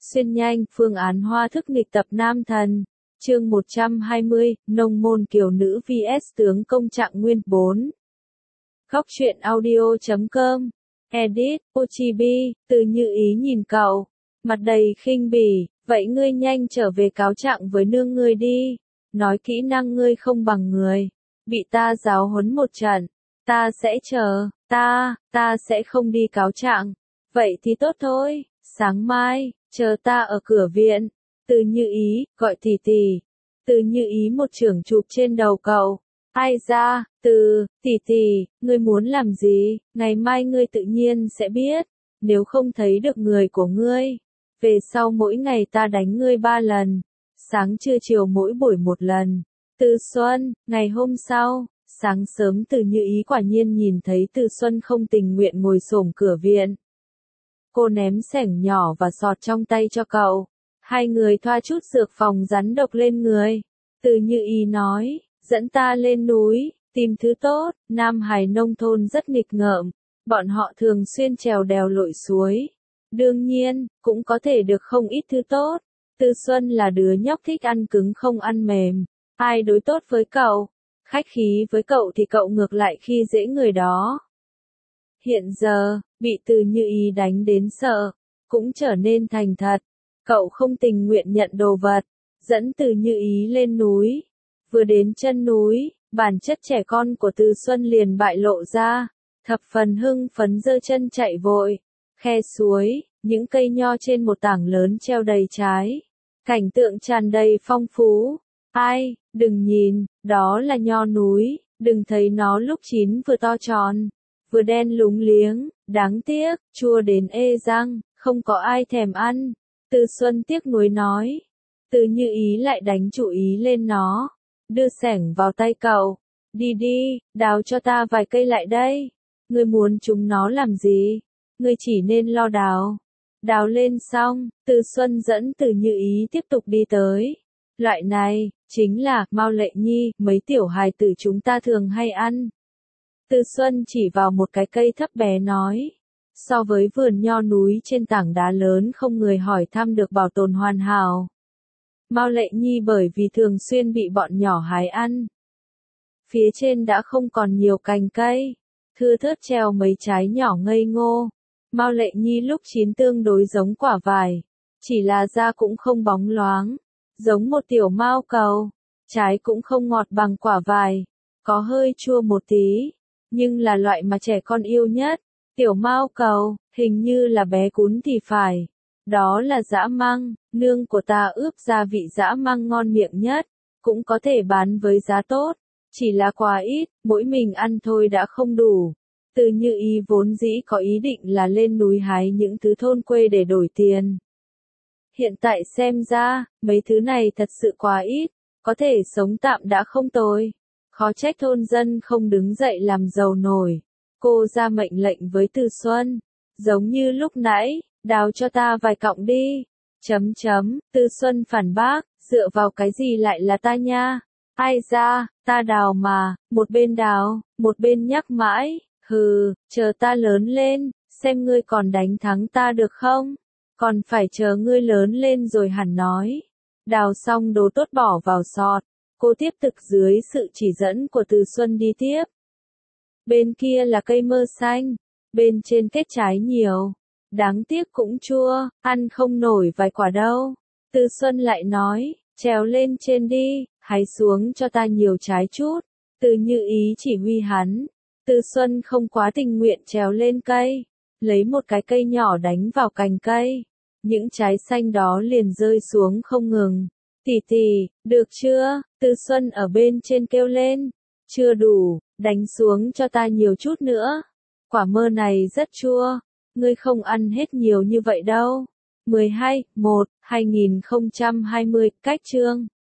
Xuyên nhanh, phương án hoa thức nghịch tập nam thần. Chương 120, nông môn kiều nữ vs tướng công Trạng Nguyên 4. Góc truyện audio.com. Edit, Ochibi, Từ Như Ý nhìn cậu, mặt đầy khinh bỉ, vậy ngươi nhanh trở về cáo trạng với nương ngươi đi, nói kỹ năng ngươi không bằng người, bị ta giáo huấn một trận, ta sẽ chờ, ta sẽ không đi cáo trạng, vậy thì tốt thôi, sáng mai, chờ ta ở cửa viện. Từ Như Ý, gọi tỷ tỷ. Từ Như Ý một chưởng chụp trên đầu cậu. Ai ra, tỷ, ngươi muốn làm gì, ngày mai ngươi tự nhiên sẽ biết, nếu không thấy được người của ngươi. Về sau mỗi ngày ta đánh ngươi 3 lần, sáng trưa chiều mỗi buổi 1 lần. Từ Xuân, ngày hôm sau, sáng sớm Từ Như Ý quả nhiên nhìn thấy Từ Xuân không tình nguyện ngồi xổm cửa viện. Cô ném xẻng nhỏ và sọt trong tay cho cậu. Hai người thoa chút dược phòng rắn độc lên người. Từ Như Ý nói, dẫn ta lên núi, tìm thứ tốt. Nam Hải nông thôn rất nghịch ngợm, bọn họ thường xuyên trèo đèo lội suối. Đương nhiên, cũng có thể được không ít thứ tốt. Từ Xuân là đứa nhóc thích ăn cứng không ăn mềm. Ai đối tốt với cậu, khách khí với cậu thì cậu ngược lại khi dễ người đó. Hiện giờ, bị Từ Như Ý đánh đến sợ, cũng trở nên thành thật. Cậu không tình nguyện nhận đồ vật, dẫn Từ Như Ý lên núi. Vừa đến chân núi, bản chất trẻ con của Từ Xuân liền bại lộ ra, thập phần hưng phấn giơ chân chạy vội. Khe suối, những cây nho trên một tảng lớn treo đầy trái. Cảnh tượng tràn đầy phong phú. Ai, đừng nhìn, đó là nho núi, đừng thấy nó lúc chín vừa to tròn, vừa đen lúng liếng, đáng tiếc, chua đến ê răng, không có ai thèm ăn. Từ Xuân tiếc nuối nói. Từ Như Ý lại đánh chủ ý lên nó, đưa xẻng vào tay cậu. Đi, đào cho ta vài cây lại đây. Ngươi muốn chúng nó làm gì? Ngươi chỉ nên lo đào. Đào lên xong, Từ Xuân dẫn Từ Như Ý tiếp tục đi tới. Loại này, chính là Mao Lệ Nhi, mấy tiểu hài tử chúng ta thường hay ăn. Từ Xuân chỉ vào một cái cây thấp bé nói. So với vườn nho núi trên tảng đá lớn không người hỏi thăm được bảo tồn hoàn hảo. Mao Lệ Nhi bởi vì thường xuyên bị bọn nhỏ hái ăn. Phía trên đã không còn nhiều cành cây, thưa thớt treo mấy trái nhỏ ngây ngô. Mao Lệ Nhi lúc chín tương đối giống quả vải, chỉ là da cũng không bóng loáng, giống một tiểu mao cầu. Trái cũng không ngọt bằng quả vải, có hơi chua một tí, nhưng là loại mà trẻ con yêu nhất. Tiểu mao cầu, hình như là bé cún thì phải. Đó là dã măng, nương của ta ướp gia vị dã măng ngon miệng nhất, cũng có thể bán với giá tốt, chỉ là quá ít, mỗi mình ăn thôi đã không đủ. Từ Như Ý vốn dĩ có ý định là lên núi hái những thứ thôn quê để đổi tiền. Hiện tại xem ra, mấy thứ này thật sự quá ít, có thể sống tạm đã không tồi. Khó trách thôn dân không đứng dậy làm giàu nổi. Cô ra mệnh lệnh với Từ Xuân, giống như lúc nãy, đào cho ta vài cọng đi. Từ Xuân phản bác, dựa vào cái gì lại là ta nha? Ai ra, ta đào mà, một bên đào, một bên nhắc mãi, hừ, chờ ta lớn lên, xem ngươi còn đánh thắng ta được không? Còn phải chờ ngươi lớn lên rồi hẳn nói. Đào xong đồ tốt bỏ vào sọt, cô tiếp tục dưới sự chỉ dẫn của Từ Xuân đi tiếp. Bên kia là cây mơ xanh, bên trên kết trái nhiều, đáng tiếc cũng chua, ăn không nổi vài quả đâu. Từ Xuân lại nói, trèo lên trên đi, hái xuống cho ta nhiều trái chút. Từ Như Ý chỉ huy hắn. Từ Xuân không quá tình nguyện trèo lên cây, lấy một cái cây nhỏ đánh vào cành cây. Những trái xanh đó liền rơi xuống không ngừng. Tỷ, được chưa? Từ Xuân ở bên trên kêu lên. Chưa đủ, đánh xuống cho ta nhiều chút nữa. Quả mơ này rất chua, ngươi không ăn hết nhiều như vậy đâu. 12/1/2020, cách chương.